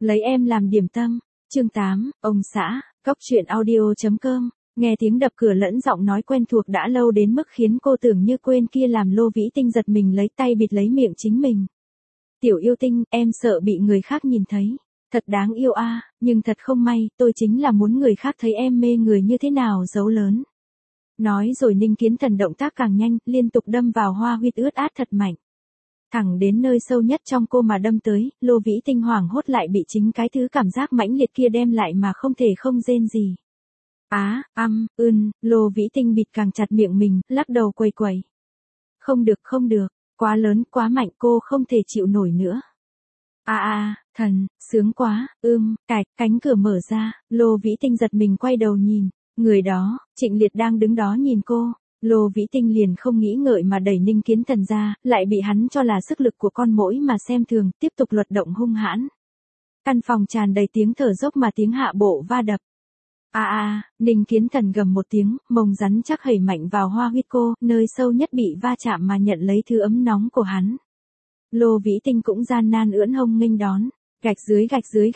Lấy em làm điểm tâm. Chương 8, ông xã, cốc truyện audio.com. Nghe tiếng đập cửa lẫn giọng nói quen thuộc đã lâu đến mức khiến cô tưởng như quên kia làm Lô Vĩ Tinh giật mình lấy tay bịt lấy miệng chính mình. Tiểu yêu tinh, em sợ bị người khác nhìn thấy. Thật đáng yêu a, nhưng thật không may, tôi chính là muốn người khác thấy em mê người như thế nào giấu lớn. Nói rồi Ninh Kiến Thần động tác càng nhanh, liên tục đâm vào Hoa Huyết ướt át thật mạnh. Thẳng đến nơi sâu nhất trong cô mà đâm tới, Lô Vĩ Tinh hoảng hốt lại bị chính cái thứ cảm giác mãnh liệt kia đem lại mà không thể không rên gì. Lô Vĩ Tinh bịt càng chặt miệng mình, lắc đầu quầy quầy. Không được, quá lớn, quá mạnh, cô không thể chịu nổi nữa. Thần, sướng quá, cánh cửa mở ra, Lô Vĩ Tinh giật mình quay đầu nhìn, người đó, Trịnh Liệt đang đứng đó nhìn cô. Lô Vĩ Tinh liền không nghĩ ngợi mà đẩy Ninh Kiến Thần ra, lại bị hắn cho là sức lực của con muỗi mà xem thường, tiếp tục luật động hung hãn. Căn phòng tràn đầy tiếng thở dốc mà tiếng hạ bộ va đập. Ninh Kiến Thần gầm một tiếng, mông rắn chắc hẩy mạnh vào Hoa Huyết cô, nơi sâu nhất bị va chạm mà nhận lấy thứ ấm nóng của hắn. Lô Vĩ Tinh cũng gian nan ưỡn hông nghênh đón. Gạch dưới.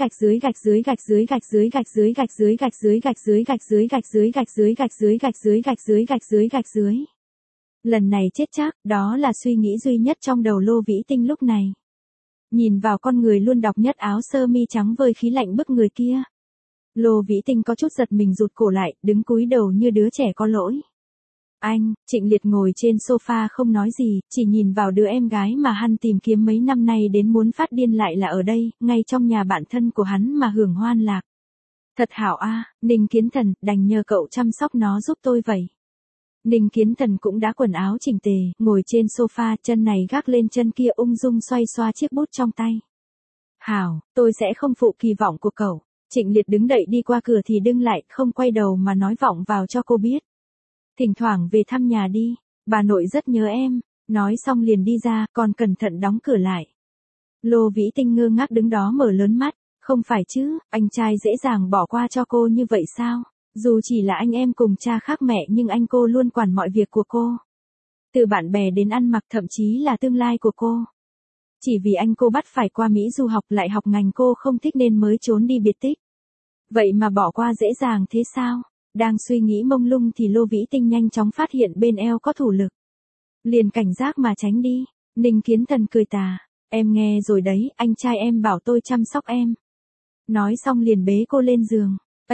Lần này chết chắc, đó là suy nghĩ duy nhất trong đầu Lô Vĩ Tinh lúc này. Nhìn vào con người luôn đọc nhất áo sơ mi trắng vơi khí lạnh bức người kia. Lô Vĩ Tinh có chút giật mình rụt cổ lại, đứng cúi đầu như đứa trẻ có lỗi. Trịnh Liệt ngồi trên sofa không nói gì, chỉ nhìn vào đứa em gái mà hắn tìm kiếm mấy năm nay đến muốn phát điên lại là ở đây, ngay trong nhà bạn thân của hắn mà hưởng hoan lạc. Thật hảo Ninh Kiến Thần, đành nhờ cậu chăm sóc nó giúp tôi vậy. Ninh Kiến Thần cũng đã quần áo chỉnh tề, ngồi trên sofa, chân này gác lên chân kia ung dung xoay xoa chiếc bút trong tay. Hảo, tôi sẽ không phụ kỳ vọng của cậu. Trịnh Liệt đứng dậy đi qua cửa thì đứng lại, không quay đầu mà nói vọng vào cho cô biết. Thỉnh thoảng về thăm nhà đi, bà nội rất nhớ em. Nói xong liền đi ra, còn cẩn thận đóng cửa lại. Lô Vĩ Tinh ngơ ngác đứng đó mở lớn mắt, không phải chứ, anh trai dễ dàng bỏ qua cho cô như vậy sao? Dù chỉ là anh em cùng cha khác mẹ nhưng anh cô luôn quản mọi việc của cô. Từ bạn bè đến ăn mặc thậm chí là tương lai của cô. Chỉ vì anh cô bắt phải qua Mỹ du học lại học ngành cô không thích nên mới trốn đi biệt tích. Vậy mà bỏ qua dễ dàng thế sao? Đang suy nghĩ mông lung thì Lô Vĩ Tinh nhanh chóng phát hiện bên eo có thủ lực. Liền cảnh giác mà tránh đi. Ninh Kiến Thần cười tà. Em nghe rồi đấy, anh trai em bảo tôi chăm sóc em. Nói xong liền bế cô lên giường.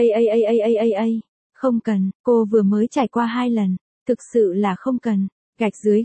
Không cần, cô vừa mới trải qua 2 lần. Thực sự là không cần. Gạch dưới.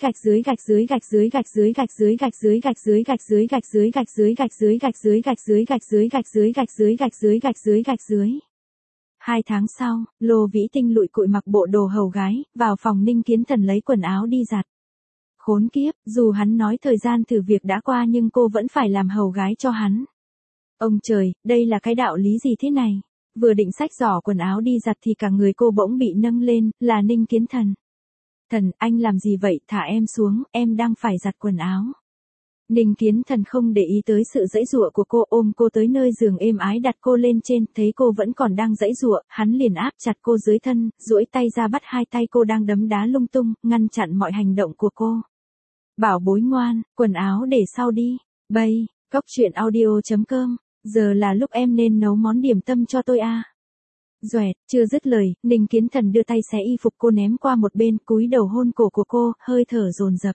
2 tháng sau, Lô Vĩ Tinh lụi cụi mặc bộ đồ hầu gái, vào phòng Ninh Kiến Thần lấy quần áo đi giặt. Khốn kiếp, dù hắn nói thời gian thử việc đã qua nhưng cô vẫn phải làm hầu gái cho hắn. Ông trời, đây là cái đạo lý gì thế này? Vừa định xách giỏ quần áo đi giặt thì cả người cô bỗng bị nâng lên, là Ninh Kiến Thần. Thần, anh làm gì vậy, thả em xuống, em đang phải giặt quần áo. Ninh Kiến Thần không để ý tới sự giãy giụa của cô, ôm cô tới nơi giường êm ái đặt cô lên trên, thấy cô vẫn còn đang giãy giụa, hắn liền áp chặt cô dưới thân, duỗi tay ra bắt 2 tay cô đang đấm đá lung tung, ngăn chặn mọi hành động của cô. Bảo bối ngoan, quần áo để sau đi. Cốc truyện audio.com, giờ là lúc em nên nấu món điểm tâm cho tôi Doẹt, chưa dứt lời, Ninh Kiến Thần đưa tay xé y phục cô ném qua một bên, cúi đầu hôn cổ của cô, hơi thở dồn dập.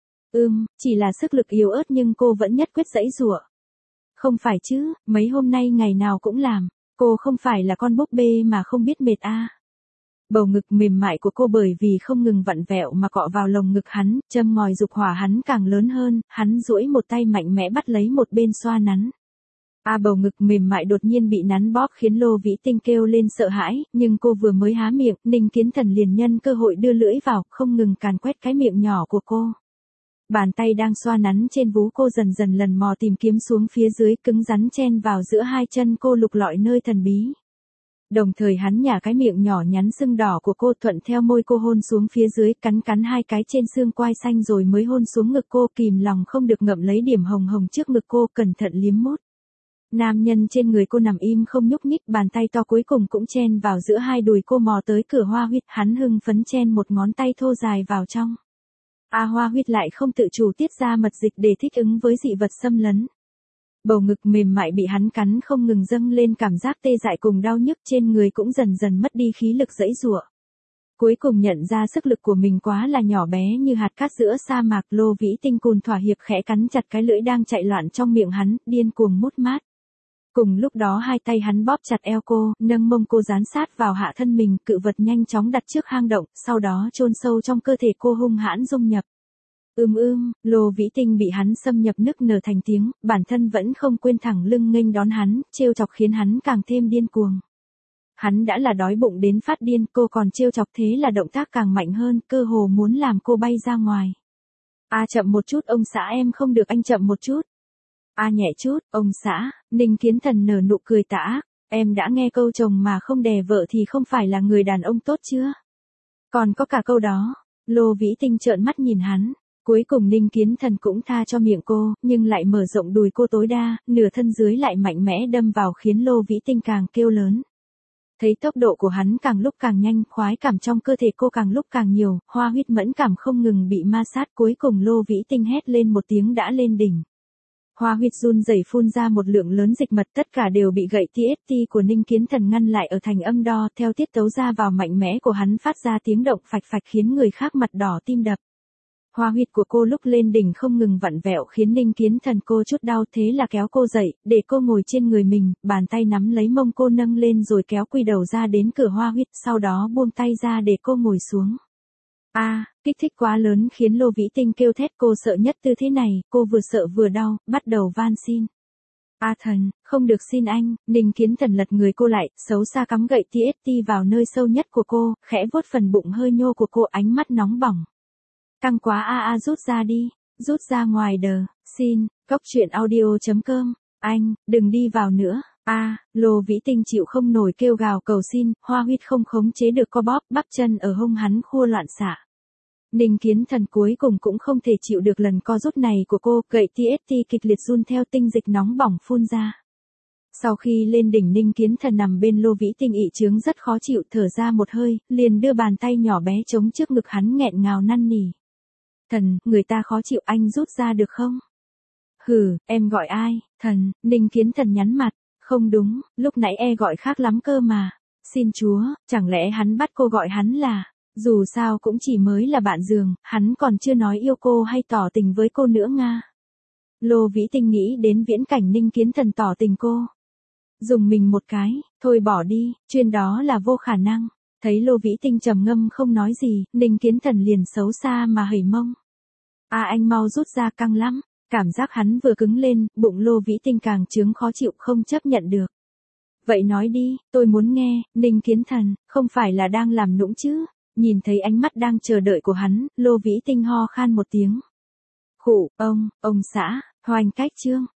Chỉ là sức lực yếu ớt nhưng cô vẫn nhất quyết giãy giụa. Không phải chứ, mấy hôm nay ngày nào cũng làm, cô không phải là con búp bê mà không biết mệt Bầu ngực mềm mại của cô bởi vì không ngừng vặn vẹo mà cọ vào lồng ngực hắn, châm ngòi dục hỏa hắn càng lớn hơn, hắn duỗi một tay mạnh mẽ bắt lấy một bên xoa nắn. Bầu ngực mềm mại đột nhiên bị nắn bóp khiến Lô Vĩ Tinh kêu lên sợ hãi, nhưng cô vừa mới há miệng, Ninh Kiến Thần liền nhân cơ hội đưa lưỡi vào, không ngừng càn quét cái miệng nhỏ của cô. Bàn tay đang xoa nắn trên vú cô dần dần lần mò tìm kiếm xuống phía dưới, cứng rắn chen vào giữa 2 chân cô, lục lọi nơi thần bí. Đồng thời hắn nhả cái miệng nhỏ nhắn sưng đỏ của cô, thuận theo môi cô hôn xuống phía dưới, cắn 2 cái trên xương quai xanh rồi mới hôn xuống ngực cô, kìm lòng không được ngậm lấy điểm hồng hồng trước ngực cô, cẩn thận liếm mút. Nam nhân trên người cô nằm im không nhúc nhích, bàn tay to cuối cùng cũng chen vào giữa 2 đùi cô, mò tới cửa Hoa Huyết, hắn hưng phấn chen một ngón tay thô dài vào trong. Hoa Huyết lại không tự chủ tiết ra mật dịch để thích ứng với dị vật xâm lấn. Bầu ngực mềm mại bị hắn cắn không ngừng dâng lên, cảm giác tê dại cùng đau nhức trên người cũng dần dần mất đi khí lực giãy giụa. Cuối cùng nhận ra sức lực của mình quá là nhỏ bé như hạt cát giữa sa mạc, Lô Vĩ Tinh cùn thỏa hiệp khẽ cắn chặt cái lưỡi đang chạy loạn trong miệng hắn, điên cuồng mút mát. Cùng lúc đó hai tay hắn bóp chặt eo cô, nâng mông cô dán sát vào hạ thân mình, cự vật nhanh chóng đặt trước hang động, sau đó chôn sâu trong cơ thể cô hung hãn dung nhập. Lô Vĩ Tinh bị hắn xâm nhập nức nở thành tiếng, bản thân vẫn không quên thẳng lưng nghênh đón hắn, trêu chọc khiến hắn càng thêm điên cuồng. Hắn đã là đói bụng đến phát điên, cô còn trêu chọc, thế là động tác càng mạnh hơn, cơ hồ muốn làm cô bay ra ngoài. Chậm một chút ông xã, em không được, anh chậm một chút. Nhẹ chút, ông xã. Ninh Kiến Thần nở nụ cười tà ác, em đã nghe câu chồng mà không đè vợ thì không phải là người đàn ông tốt chưa? Còn có cả câu đó. Lô Vĩ Tinh trợn mắt nhìn hắn. Cuối cùng Ninh Kiến Thần cũng tha cho miệng cô, nhưng lại mở rộng đùi cô tối đa, nửa thân dưới lại mạnh mẽ đâm vào khiến Lô Vĩ Tinh càng kêu lớn. Thấy tốc độ của hắn càng lúc càng nhanh, khoái cảm trong cơ thể cô càng lúc càng nhiều, hoa huyết mẫn cảm không ngừng bị ma sát, cuối cùng Lô Vĩ Tinh hét lên một tiếng đã lên đỉnh. Hoa huyết run rẩy phun ra một lượng lớn dịch mật, tất cả đều bị gậy TXT của Ninh Kiến Thần ngăn lại ở thành âm đo, theo tiết tấu ra vào mạnh mẽ của hắn phát ra tiếng động phạch phạch khiến người khác mặt đỏ tim đập. Hoa huyệt của cô lúc lên đỉnh không ngừng vặn vẹo khiến Ninh Kiến Thần cô chút đau, thế là kéo cô dậy, để cô ngồi trên người mình, bàn tay nắm lấy mông cô nâng lên rồi kéo quy đầu ra đến cửa hoa huyệt, sau đó buông tay ra để cô ngồi xuống. Kích thích quá lớn khiến Lô Vĩ Tinh kêu thét, cô sợ nhất tư thế này, cô vừa sợ vừa đau, bắt đầu van xin. Thần, không được, xin anh. Ninh Kiến Thần lật người cô lại, xấu xa cắm gậy TXT vào nơi sâu nhất của cô, khẽ vuốt phần bụng hơi nhô của cô, ánh mắt nóng bỏng. Căng quá, rút ra đi, rút ra ngoài đờ, xin, coctruyện.audio.com, anh, đừng đi vào nữa. Lô Vĩ Tinh chịu không nổi kêu gào cầu xin, hoa huyết không khống chế được co bóp, bắp chân ở hông hắn khua loạn xạ. Ninh Kiến Thần cuối cùng cũng không thể chịu được lần co rút này của cô, gậy TXT kịch liệt run theo, tinh dịch nóng bỏng phun ra. Sau khi lên đỉnh, Ninh Kiến Thần nằm bên Lô Vĩ Tinh ị chướng rất khó chịu, thở ra một hơi, liền đưa bàn tay nhỏ bé chống trước ngực hắn nghẹn ngào năn nỉ. Thần, người ta khó chịu, anh rút ra được không? Hừ, em gọi ai? Thần, Ninh Kiến Thần nhắn mặt. Không đúng, lúc nãy gọi khác lắm cơ mà. Xin Chúa, chẳng lẽ hắn bắt cô gọi hắn là... Dù sao cũng chỉ mới là bạn giường, hắn còn chưa nói yêu cô hay tỏ tình với cô nữa nga. Lô Vĩ Tinh nghĩ đến viễn cảnh Ninh Kiến Thần tỏ tình cô. Dùng mình một cái, thôi bỏ đi, chuyên đó là vô khả năng. Thấy Lô Vĩ Tinh trầm ngâm không nói gì, Ninh Kiến Thần liền xấu xa mà hẩy mông. Anh mau rút ra, căng lắm. Cảm giác hắn vừa cứng lên, bụng Lô Vĩ Tinh càng trướng khó chịu, không chấp nhận được. Vậy nói đi, tôi muốn nghe. Ninh Kiến Thần, không phải là đang làm nũng chứ? Nhìn thấy ánh mắt đang chờ đợi của hắn, Lô Vĩ Tinh ho khan một tiếng. Khụ, ông xã, Hoành Cách Trương,